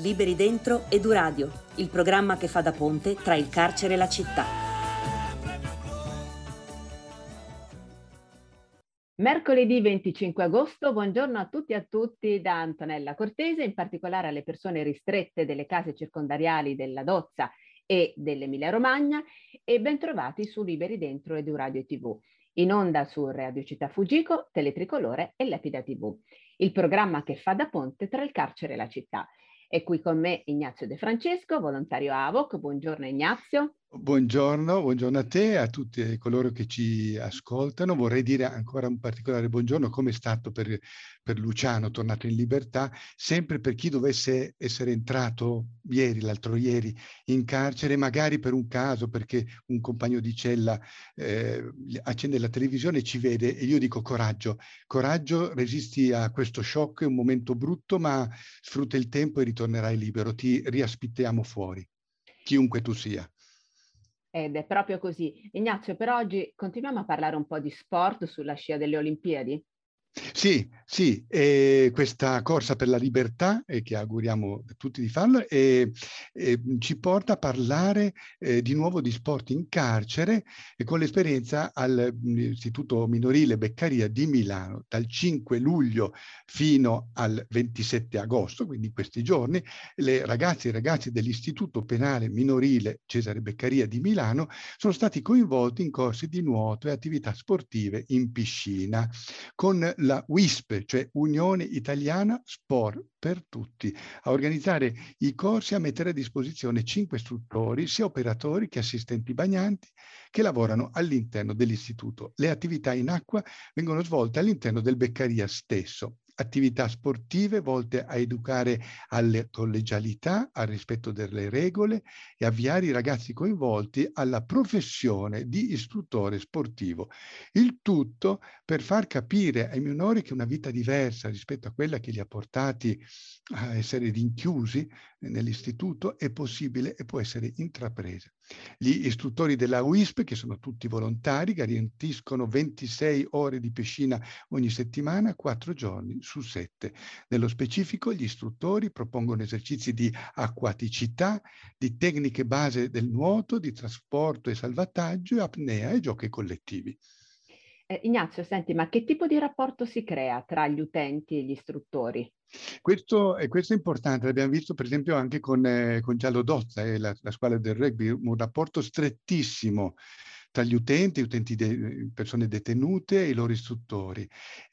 Liberi Dentro Eduradio, il programma che fa da ponte tra il carcere e la città. Mercoledì 25 agosto, buongiorno a tutti e a tutti da Antonella Cortese, in particolare alle persone ristrette delle case circondariali della Dozza e dell'Emilia Romagna, e bentrovati su Liberi Dentro Eduradio TV, in onda su Radio Città Fuggico, Teletricolore e Lepida TV, il programma che fa da ponte tra il carcere e la città. È qui con me Ignazio De Francesco, volontario AVOC. Buongiorno Ignazio. Buongiorno a te e a tutti coloro che ci ascoltano. Vorrei dire ancora un particolare buongiorno, come è stato per Luciano, tornato in libertà, sempre per chi dovesse essere entrato l'altro ieri, in carcere, magari per un caso, perché un compagno di cella accende la televisione e ci vede, e io dico coraggio, resisti a questo shock, è un momento brutto, ma sfrutta il tempo e ritornerai libero, ti riaspettiamo fuori, chiunque tu sia. Ed è proprio così. Ignazio, per oggi continuiamo a parlare un po' di sport sulla scia delle Olimpiadi? Sì, questa corsa per la libertà, che auguriamo a tutti di farlo, ci porta a parlare di nuovo di sport in carcere, e con l'esperienza all'Istituto Minorile Beccaria di Milano, dal 5 luglio fino al 27 agosto, quindi in questi giorni, le ragazze e i ragazzi dell'Istituto Penale Minorile Cesare Beccaria di Milano sono stati coinvolti in corsi di nuoto e attività sportive in piscina, con la WISP, cioè Unione Italiana Sport per Tutti, a organizzare i corsi e a mettere a disposizione 5 istruttori, sia operatori che assistenti bagnanti, che lavorano all'interno dell'istituto. Le attività in acqua vengono svolte all'interno del Beccaria stesso. Attività sportive volte a educare alla collegialità, al rispetto delle regole e avviare i ragazzi coinvolti alla professione di istruttore sportivo. Il tutto per far capire ai minori che una vita diversa rispetto a quella che li ha portati a essere rinchiusi nell'istituto è possibile e può essere intrapresa. Gli istruttori della WISP, che sono tutti volontari, garantiscono 26 ore di piscina ogni settimana, 4 giorni su 7. Nello specifico, gli istruttori propongono esercizi di acquaticità, di tecniche base del nuoto, di trasporto e salvataggio, apnea e giochi collettivi. Ignazio, senti, ma che tipo di rapporto si crea tra gli utenti e gli istruttori? Questo è importante, l'abbiamo visto per esempio anche con Giallo Dozza e la squadra del rugby, un rapporto strettissimo tra gli utenti persone detenute e i loro istruttori.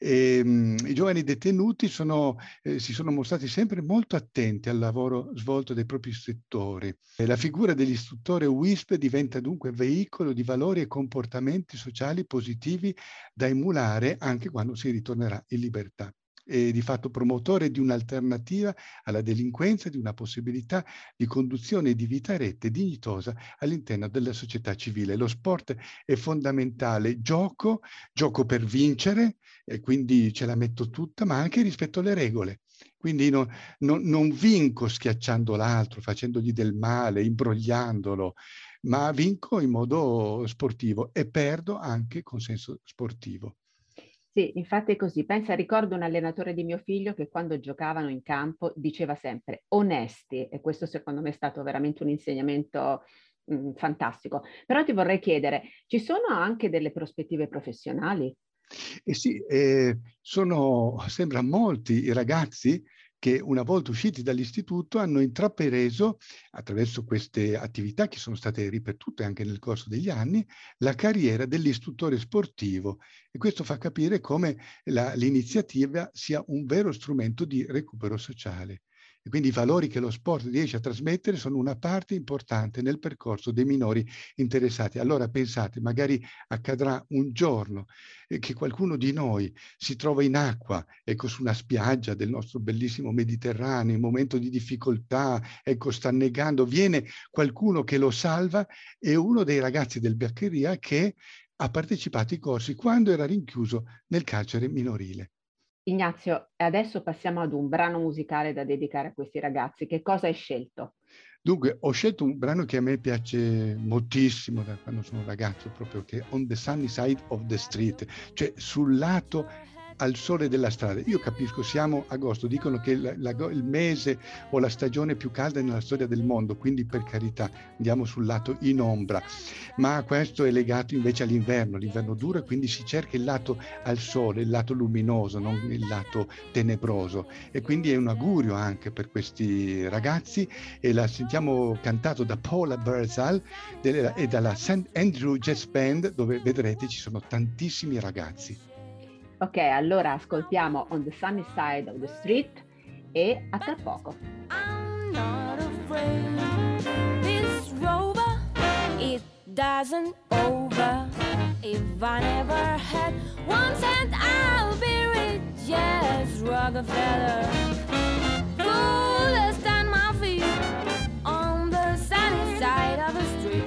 I giovani detenuti si sono mostrati sempre molto attenti al lavoro svolto dai propri istruttori. La figura dell'istruttore WISP diventa dunque veicolo di valori e comportamenti sociali positivi da emulare anche quando si ritornerà in libertà. E di fatto promotore di un'alternativa alla delinquenza, di una possibilità di conduzione di vita retta e dignitosa all'interno della società civile. Lo sport è fondamentale, gioco per vincere, e quindi ce la metto tutta, ma anche rispetto alle regole. Quindi non vinco schiacciando l'altro, facendogli del male, imbrogliandolo, ma vinco in modo sportivo e perdo anche con senso sportivo. Sì, infatti è così. Ricordo un allenatore di mio figlio che quando giocavano in campo diceva sempre onesti, e questo secondo me è stato veramente un insegnamento fantastico. Però ti vorrei chiedere, ci sono anche delle prospettive professionali? Sì, sembra molti i ragazzi che una volta usciti dall'istituto hanno intrapreso, attraverso queste attività che sono state ripetute anche nel corso degli anni, la carriera dell'istruttore sportivo, e questo fa capire come l'iniziativa sia un vero strumento di recupero sociale. E quindi i valori che lo sport riesce a trasmettere sono una parte importante nel percorso dei minori interessati. Allora pensate, magari accadrà un giorno che qualcuno di noi si trova in acqua, ecco, su una spiaggia del nostro bellissimo Mediterraneo, in momento di difficoltà, ecco, sta annegando, viene qualcuno che lo salva, e uno dei ragazzi del Beccaria che ha partecipato ai corsi quando era rinchiuso nel carcere minorile. Ignazio, adesso passiamo ad un brano musicale da dedicare a questi ragazzi. Che cosa hai scelto? Dunque, ho scelto un brano che a me piace moltissimo da quando sono ragazzo, proprio, che è On the Sunny Side of the Street, cioè sul lato al sole della strada. Io capisco, siamo agosto, dicono che il mese o la stagione più calda nella storia del mondo, quindi per carità andiamo sul lato in ombra, ma questo è legato invece all'inverno, l'inverno duro, e quindi si cerca il lato al sole, il lato luminoso, non il lato tenebroso, e quindi è un augurio anche per questi ragazzi, e la sentiamo cantato da Paula Birdsall e dalla St. Andrew Jazz Band, dove vedrete ci sono tantissimi ragazzi. Ok, allora ascoltiamo On the Sunny Side of the Street e a tra poco. I'm not afraid. This rover, it doesn't over. If I never had one cent, I'll be rich as Rockefeller. Coolest on my feet on the sunny side of the street.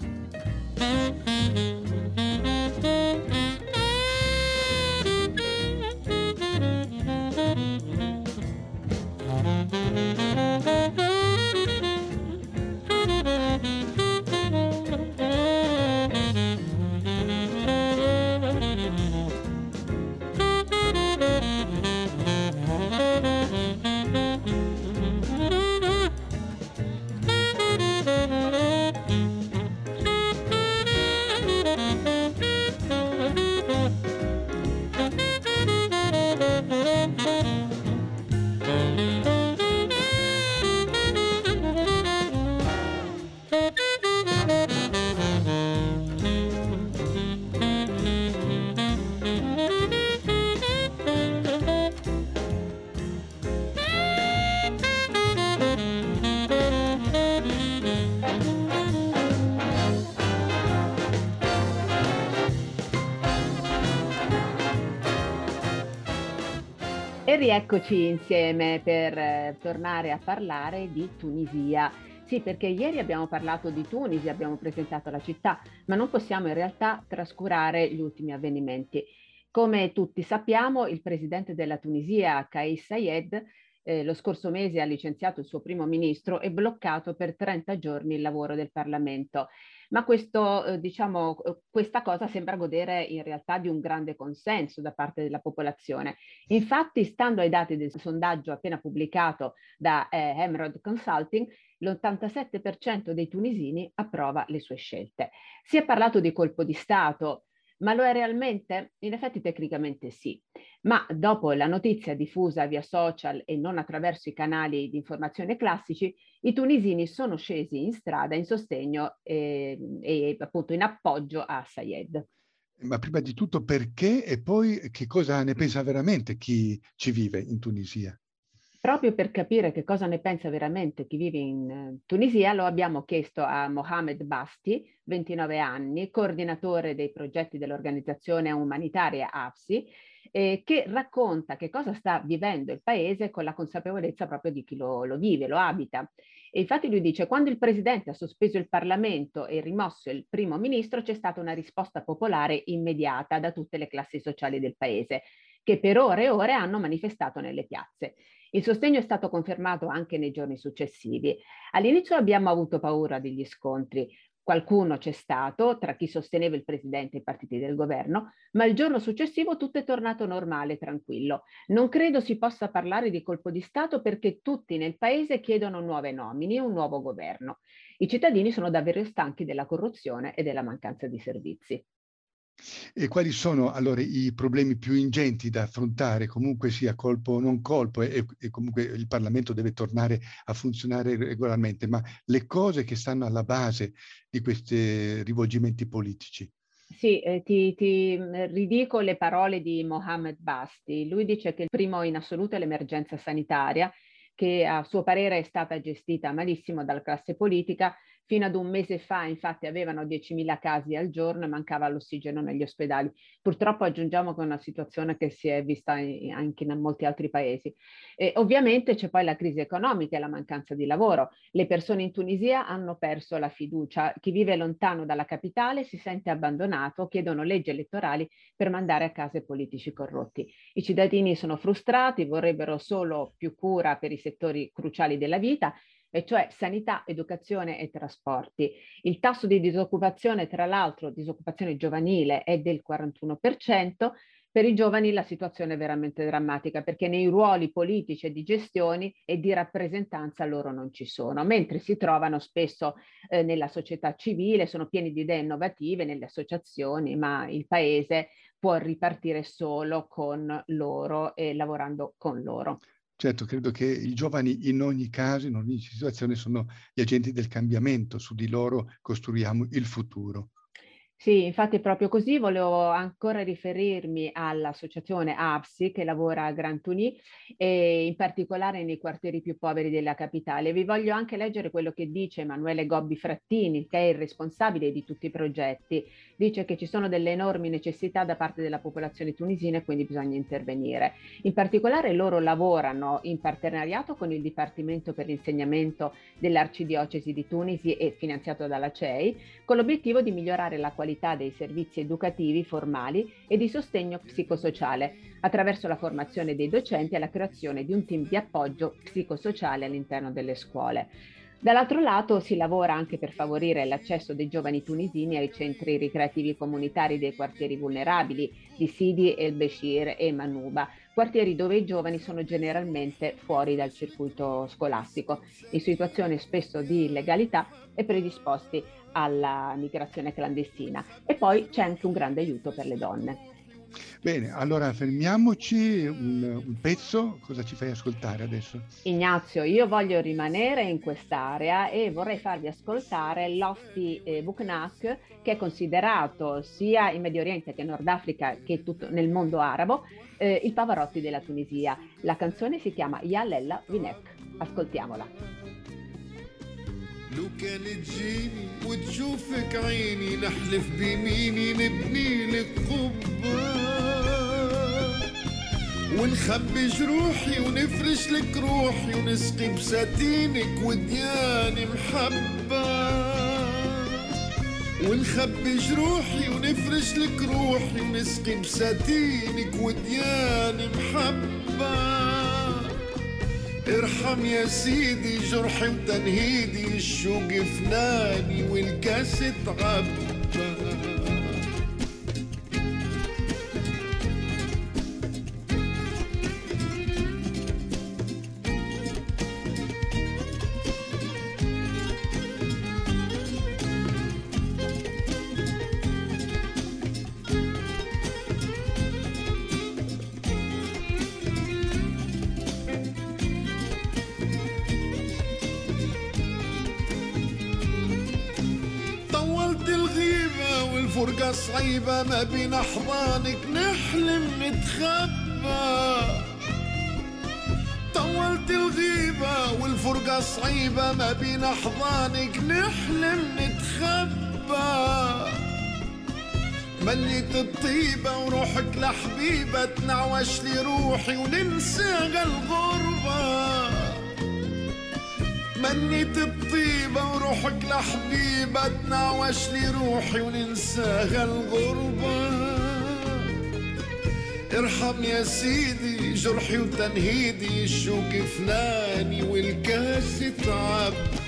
E rieccoci insieme per tornare a parlare di Tunisia. Sì, perché ieri abbiamo parlato di Tunisi, abbiamo presentato la città, ma non possiamo in realtà trascurare gli ultimi avvenimenti. Come tutti sappiamo, il presidente della Tunisia, Kais Saied, lo scorso mese ha licenziato il suo primo ministro e bloccato per 30 giorni il lavoro del Parlamento. Ma questa cosa sembra godere in realtà di un grande consenso da parte della popolazione. Infatti, stando ai dati del sondaggio appena pubblicato da Emerald Consulting, l'87% dei tunisini approva le sue scelte. Si è parlato di colpo di Stato, ma lo è realmente? In effetti tecnicamente sì, ma dopo la notizia diffusa via social e non attraverso i canali di informazione classici, i tunisini sono scesi in strada in sostegno e appunto in appoggio a Saied. Ma prima di tutto perché, e poi che cosa ne pensa veramente chi ci vive in Tunisia? Proprio per capire che cosa ne pensa veramente chi vive in Tunisia, lo abbiamo chiesto a Mohamed Basti, 29 anni, coordinatore dei progetti dell'organizzazione umanitaria AFSI, che racconta che cosa sta vivendo il paese con la consapevolezza proprio di chi lo vive, lo abita. E infatti lui dice: quando il presidente ha sospeso il Parlamento e rimosso il primo ministro, c'è stata una risposta popolare immediata da tutte le classi sociali del paese, che per ore e ore hanno manifestato nelle piazze. Il sostegno è stato confermato anche nei giorni successivi. All'inizio abbiamo avuto paura degli scontri. Qualcuno c'è stato tra chi sosteneva il presidente e i partiti del governo, ma il giorno successivo tutto è tornato normale, tranquillo. Non credo si possa parlare di colpo di Stato perché tutti nel paese chiedono nuove nomine, un nuovo governo. I cittadini sono davvero stanchi della corruzione e della mancanza di servizi. E quali sono allora i problemi più ingenti da affrontare, comunque sia colpo o non colpo, e comunque il Parlamento deve tornare a funzionare regolarmente, ma le cose che stanno alla base di questi rivolgimenti politici? Sì, ti ridico le parole di Mohamed Basti. Lui dice che il primo in assoluto è l'emergenza sanitaria, che a suo parere è stata gestita malissimo dalla classe politica. Fino ad un mese fa, infatti, avevano 10.000 casi al giorno e mancava l'ossigeno negli ospedali. Purtroppo aggiungiamo che è una situazione che si è vista anche in molti altri paesi. E ovviamente c'è poi la crisi economica e la mancanza di lavoro. Le persone in Tunisia hanno perso la fiducia. Chi vive lontano dalla capitale si sente abbandonato, chiedono leggi elettorali per mandare a casa i politici corrotti. I cittadini sono frustrati, vorrebbero solo più cura per i settori cruciali della vita, e cioè sanità, educazione e trasporti. Il tasso di disoccupazione, tra l'altro, disoccupazione giovanile, è del 41%, Per i giovani la situazione è veramente drammatica, perché nei ruoli politici e di gestione e di rappresentanza loro non ci sono, mentre si trovano spesso nella società civile, sono pieni di idee innovative nelle associazioni, ma il paese può ripartire solo con loro e lavorando con loro. Certo, credo che i giovani in ogni caso, in ogni situazione, sono gli agenti del cambiamento, su di loro costruiamo il futuro. Sì, infatti proprio così volevo ancora riferirmi all'associazione APSI che lavora a Grantuni e in particolare nei quartieri più poveri della capitale. Vi voglio anche leggere quello che dice Emanuele Gobbi Frattini, che è il responsabile di tutti i progetti. Dice che ci sono delle enormi necessità da parte della popolazione tunisina e quindi bisogna intervenire. In particolare loro lavorano in partenariato con il Dipartimento per l'insegnamento dell'Arcidiocesi di Tunisi e finanziato dalla CEI, con l'obiettivo di migliorare la qualità dei servizi educativi formali e di sostegno psicosociale attraverso la formazione dei docenti e la creazione di un team di appoggio psicosociale all'interno delle scuole. Dall'altro lato si lavora anche per favorire l'accesso dei giovani tunisini ai centri ricreativi comunitari dei quartieri vulnerabili di Sidi El Béchir e Manuba, quartieri dove i giovani sono generalmente fuori dal circuito scolastico, in situazioni spesso di illegalità e predisposti alla migrazione clandestina. E poi c'è anche un grande aiuto per le donne. Bene, allora fermiamoci un pezzo. Cosa ci fai ascoltare adesso? Ignazio, io voglio rimanere in quest'area e vorrei farvi ascoltare Lofty Buknak, che è considerato sia in Medio Oriente che in Nord Africa che tutto nel mondo arabo il Pavarotti della Tunisia. La canzone si chiama Ya Lella Vinek. Ascoltiamola. لو كان تجيني وتشوفك عيني نحلف بيميني نبني لك قبة ونخبي جروحي ونفرش لك روحي ونسقي بساتينك ودياني محبة ونخبي جروحي ونفرش لك روحي ونسقي بساتينك ودياني محبة ارحم يا سيدي جرحي وتنهيدي الشوق فناني والكاس تعبى فرقة صعيبة ما بين أحضانك نحلم نتخبى طولت الغيبة والفرقة صعيبة ما بين أحضانك نحلم نتخبى منيت الطيبة وروحك لحبيبة تنعوش لي روحي وننسى الغربة منيت الطيبة وروحك لحبيبة تنعوش لي روحي وننساها الغربة ارحم يا سيدي جرحي وتنهيدي الشوق فناني والكاس تعبى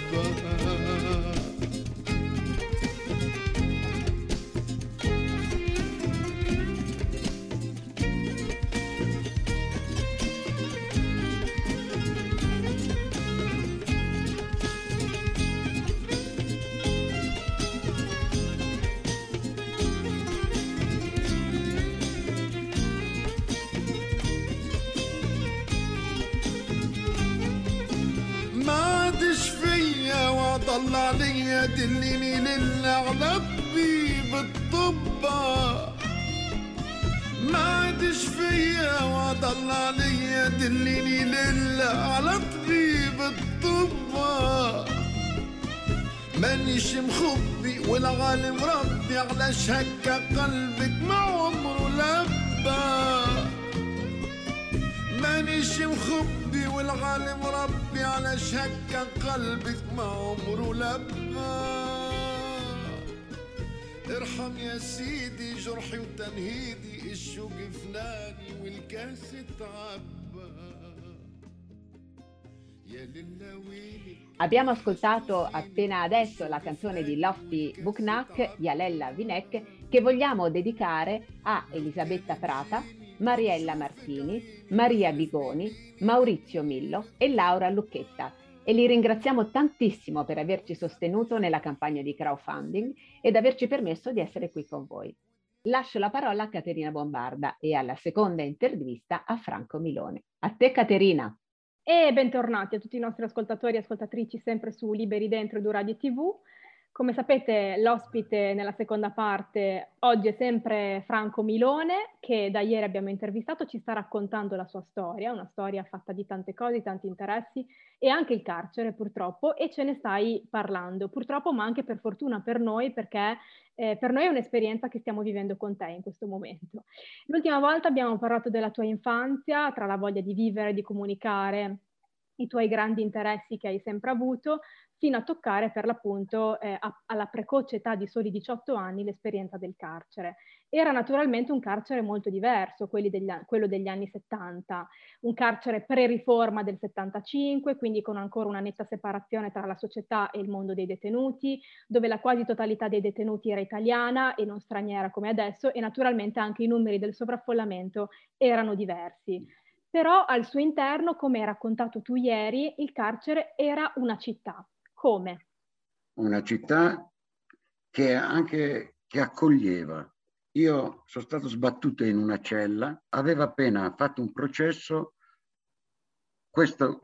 ضل عليا دليني لله على طبيب الطبة ما عادش فيا وضل عليا دليني لله على طبيب الطبة مانيش مخبي والعالم ربي علاش هكا قلبك ما عمره لبى مانيش مخبي والعالم ربي علاش هكا قلبك ما عمره لبى ارحم يا سيدي جرحي وتنهيدي الشوق فناني والكاس تعبى يا للويلي. Abbiamo ascoltato appena adesso la canzone di Lofty Buknak, Ya Lella Vinek, che vogliamo dedicare a Elisabetta Prata, Mariella Martini, Maria Bigoni, Maurizio Millo e Laura Lucchetta. E li ringraziamo tantissimo per averci sostenuto nella campagna di crowdfunding ed averci permesso di essere qui con voi. Lascio la parola a Caterina Bombarda e alla seconda intervista a Franco Milone. A te, Caterina. E bentornati a tutti i nostri ascoltatori e ascoltatrici sempre su Liberi Dentro e Radio TV. Come sapete, l'ospite nella seconda parte oggi è sempre Franco Milone, che da ieri abbiamo intervistato, ci sta raccontando la sua storia, una storia fatta di tante cose, di tanti interessi e anche il carcere purtroppo, e ce ne stai parlando, purtroppo ma anche per fortuna per noi, perché per noi è un'esperienza che stiamo vivendo con te in questo momento. L'ultima volta abbiamo parlato della tua infanzia, tra la voglia di vivere, di comunicare, i tuoi grandi interessi che hai sempre avuto, fino a toccare per l'appunto alla precoce età di soli 18 anni l'esperienza del carcere. Era naturalmente un carcere molto diverso, quello degli anni 70, un carcere pre-riforma del 75, quindi con ancora una netta separazione tra la società e il mondo dei detenuti, dove la quasi totalità dei detenuti era italiana e non straniera come adesso, e naturalmente anche i numeri del sovraffollamento erano diversi. Però al suo interno, come hai raccontato tu ieri, il carcere era una città. Come? Una città che accoglieva. Io sono stato sbattuto in una cella, aveva appena fatto un processo, questo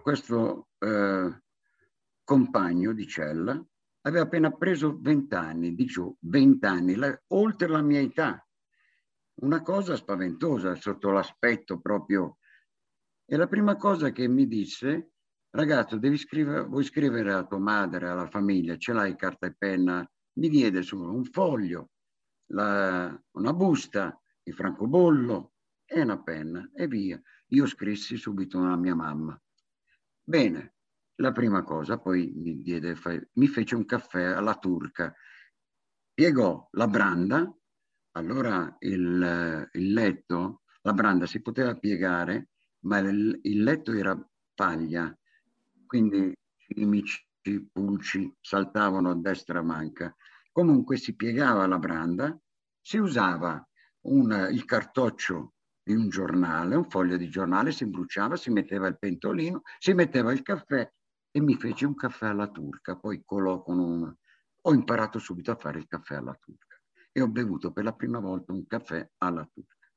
compagno di cella aveva appena preso 20 anni, dicevo 20 anni, oltre la mia età. Una cosa spaventosa sotto l'aspetto proprio. E la prima cosa che mi disse: ragazzo, vuoi scrivere a tua madre, alla famiglia, ce l'hai carta e penna? Mi diede solo un foglio, una busta, il francobollo e una penna e via. Io scrissi subito a mia mamma. Bene, la prima cosa, poi mi fece un caffè alla turca, piegò la branda, allora il letto, la branda si poteva piegare, ma il letto era paglia, quindi cimici, pulci saltavano a destra e a manca. Comunque si piegava la branda, si usava il cartoccio di un giornale, un foglio di giornale, si bruciava, si metteva il pentolino, si metteva il caffè e mi fece un caffè alla turca. Poi ho imparato subito a fare il caffè alla turca e ho bevuto per la prima volta un caffè alla turca.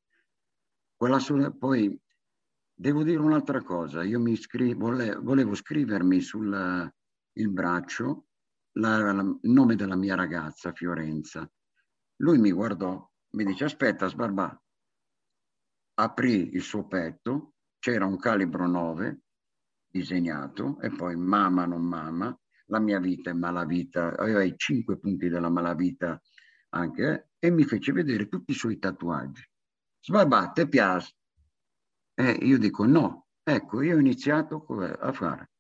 Poi devo dire un'altra cosa, io volevo scrivermi sul il braccio il nome della mia ragazza, Fiorenza. Lui mi guardò, mi dice: aspetta, Sbarbà. Aprì il suo petto, c'era un calibro 9 disegnato e poi mamma non mamma, la mia vita è malavita, aveva i 5 punti della malavita anche, e mi fece vedere tutti i suoi tatuaggi. Sbarbà, te piace? Io dico no. Ecco, io ho iniziato a fare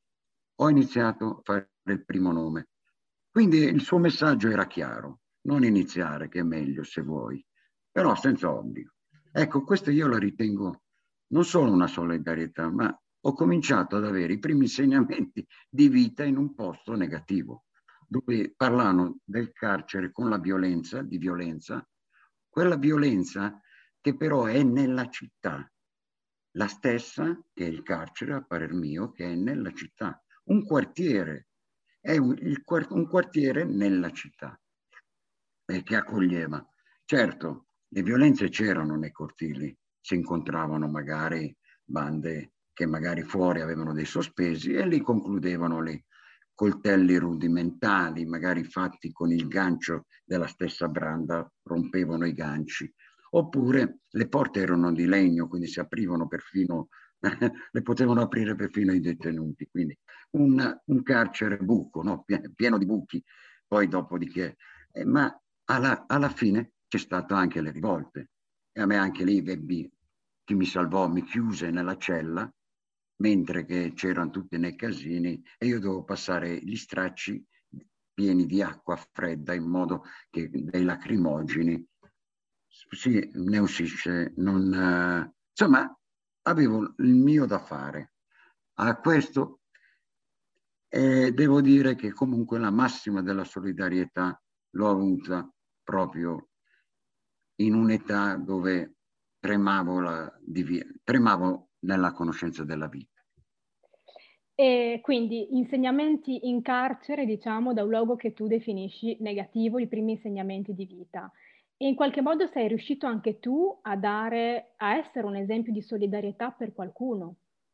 il primo nome. Quindi il suo messaggio era chiaro: non iniziare, che è meglio se vuoi, però senza obbligo. Ecco, questo io lo ritengo non solo una solidarietà, ma ho cominciato ad avere i primi insegnamenti di vita in un posto negativo, dove parlano del carcere con la violenza, di violenza, quella violenza che però è nella città, la stessa che è il carcere, a parer mio, che è nella città. Un quartiere, è un quartiere nella città che accoglieva. Certo, le violenze c'erano nei cortili, si incontravano magari bande che magari fuori avevano dei sospesi e li concludevano lì. Coltelli rudimentali, magari fatti con il gancio della stessa branda, rompevano i ganci. Oppure le porte erano di legno, quindi si aprivano perfino, le potevano aprire perfino i detenuti. Quindi un carcere buco, no? Pieno di buchi. Poi dopodiché, ma alla fine c'è stato anche le rivolte. E a me anche lì chi mi salvò, mi chiuse nella cella, mentre che c'erano tutti nei casini e io dovevo passare gli stracci pieni di acqua fredda in modo che dei lacrimogeni ne uscisse. Insomma, avevo il mio da fare. A questo devo dire che comunque la massima della solidarietà l'ho avuta proprio in un'età dove tremavo nella conoscenza della vita. E quindi insegnamenti in carcere, diciamo, da un luogo che tu definisci negativo, i primi insegnamenti di vita. E in qualche modo sei riuscito anche tu a essere un esempio di solidarietà per qualcuno.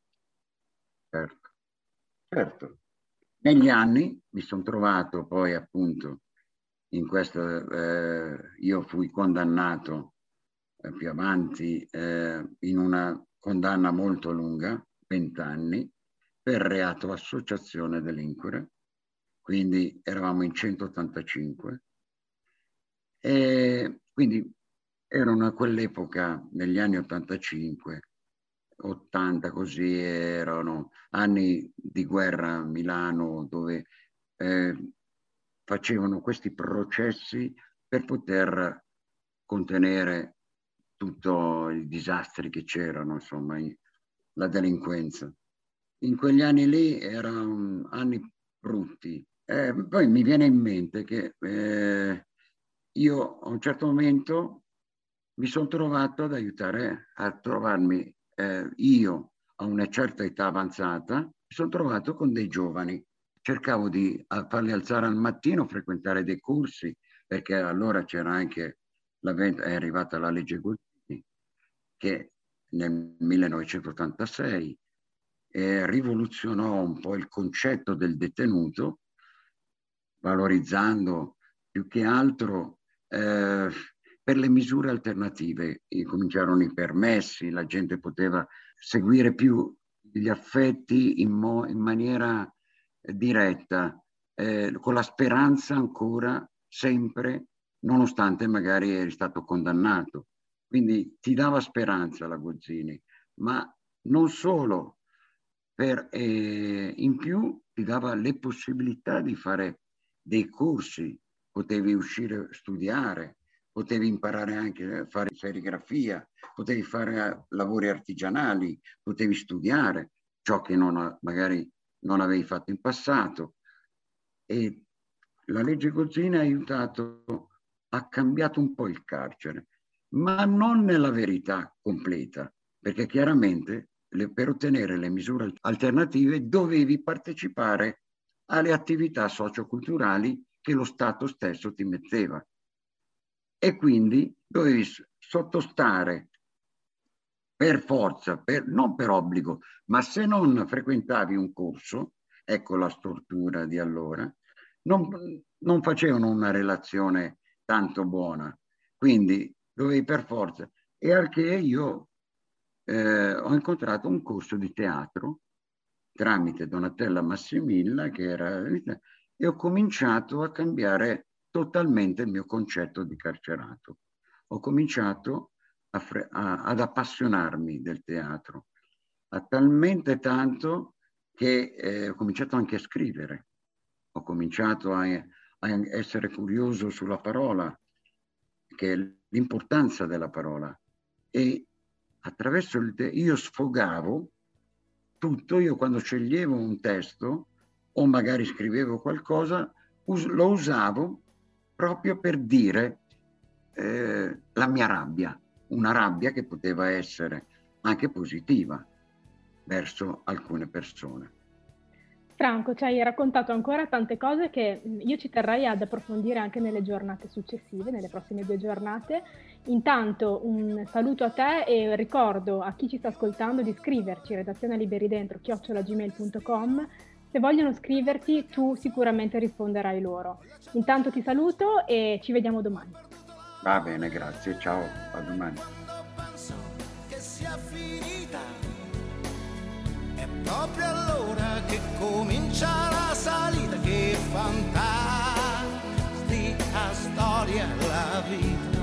Certo. Negli anni mi sono trovato poi appunto in questo, io fui condannato più avanti in una condanna molto lunga, 20 anni, per reato associazione delinquere, quindi eravamo in 185. E quindi erano a quell'epoca, negli anni 85, 80 così, erano anni di guerra a Milano, dove facevano questi processi per poter contenere tutti i disastri che c'erano, insomma, la delinquenza. In quegli anni lì erano anni brutti. Poi mi viene in mente che io a un certo momento mi sono trovato ad aiutare a trovarmi, io a una certa età avanzata, mi sono trovato con dei giovani. Cercavo di farli alzare al mattino, frequentare dei corsi, perché allora c'era anche, è arrivata la legge Gozzini, che nel 1986 rivoluzionò un po' il concetto del detenuto, valorizzando più che altro per le misure alternative. Cominciarono i permessi, la gente poteva seguire più gli affetti in maniera diretta, con la speranza ancora sempre, nonostante magari eri stato condannato. Quindi ti dava speranza la Gozzini, ma non solo, in più ti dava le possibilità di fare dei corsi, potevi uscire a studiare, potevi imparare anche a fare serigrafia, potevi fare lavori artigianali, potevi studiare ciò che magari non avevi fatto in passato. E la legge Gozzini ha cambiato un po' il carcere, ma non nella verità completa, perché chiaramente per ottenere le misure alternative dovevi partecipare alle attività socioculturali che lo Stato stesso ti metteva. E quindi dovevi sottostare per forza, non per obbligo, ma se non frequentavi un corso, ecco la stortura di allora, non facevano una relazione tanto buona, quindi dovevi per forza. E anche io ho incontrato un corso di teatro tramite Donatella Massimilla, e ho cominciato a cambiare totalmente il mio concetto di carcerato. Ho cominciato ad appassionarmi del teatro, talmente tanto che ho cominciato anche a scrivere. Ho cominciato a essere curioso sulla parola, che è l'importanza della parola. E attraverso io sfogavo tutto. Io quando sceglievo un testo o magari scrivevo qualcosa, lo usavo proprio per dire la mia rabbia, una rabbia che poteva essere anche positiva verso alcune persone. Franco, ci hai raccontato ancora tante cose che io ci terrei ad approfondire anche nelle giornate successive, nelle prossime 2 giornate. Intanto un saluto a te e ricordo a chi ci sta ascoltando di scriverci redazionaliberidentro@gmail.com. Se vogliono scriverti, tu sicuramente risponderai loro. Intanto ti saluto e ci vediamo domani. Va bene, grazie, ciao, a domani. Che sia finita, è proprio allora che comincia la salita, che fantastica storia la vita.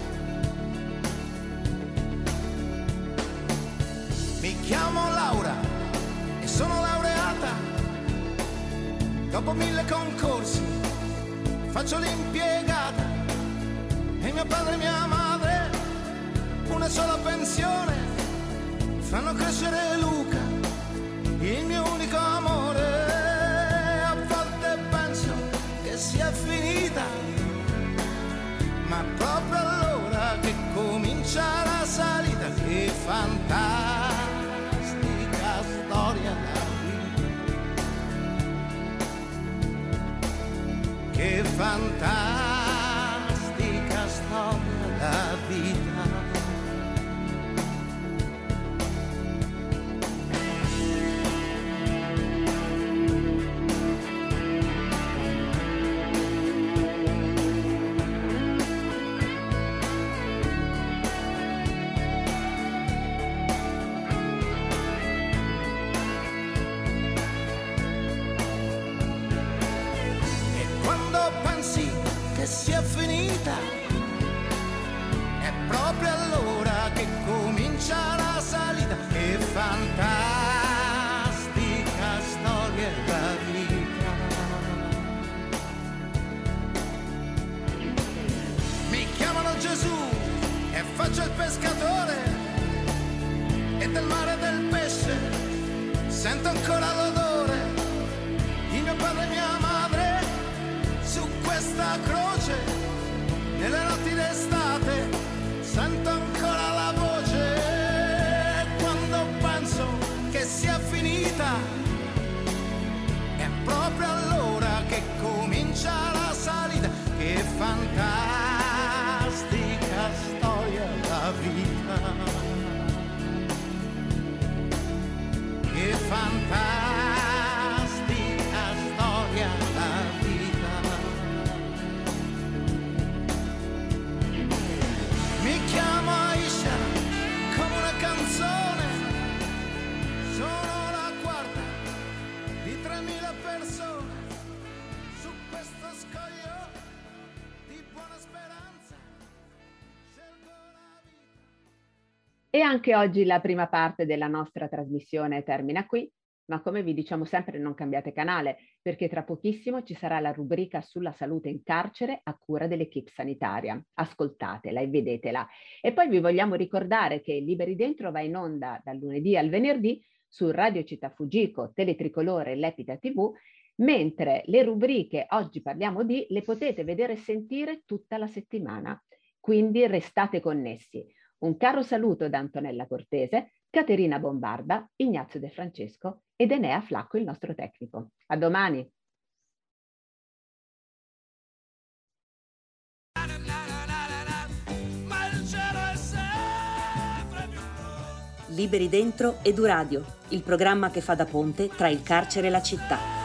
Mi chiamo Laura e sono laureata, dopo 1000 concorsi faccio l'impiegata, e mio padre e mia madre una sola pensione fanno crescere Luca, il mio unico amore. A volte penso che sia finita, ma proprio allora che comincia la salita. fantastica storia la vita, che fantastica storia la vita. Sia finita, è proprio allora che comincia la salita. Che fantastica storia è la vita. Mi chiamano Gesù e faccio il pescatore, e del mare e del pesce sento ancora l'odore di mio padre e mia madre su questa croce. Nelle notti d'estate sento ancora la voce. Quando penso che sia finita, è proprio allora che comincia la salita. Che fantastica storia la vita. Che fantastica storia la vita. Mi chiamo Aisha come una canzone, sono la quarta di 3.000 persone su questo scoglio di buona speranza. Scelgo la vita. E anche oggi la prima parte della nostra trasmissione termina qui, ma come vi diciamo sempre non cambiate canale, perché tra pochissimo ci sarà la rubrica sulla salute in carcere a cura dell'equipe sanitaria. Ascoltatela e vedetela. E poi vi vogliamo ricordare che Liberi Dentro va in onda dal lunedì al venerdì su Radio Città Fujiko, Teletricolore e Lepita TV, mentre le rubriche Oggi parliamo di le potete vedere e sentire tutta la settimana. Quindi restate connessi. Un caro saluto da Antonella Cortese, Caterina Bombarda, Ignazio De Francesco ed Enea Flacco, il nostro tecnico. A domani! Liberi Dentro Eduradio, il programma che fa da ponte tra il carcere e la città.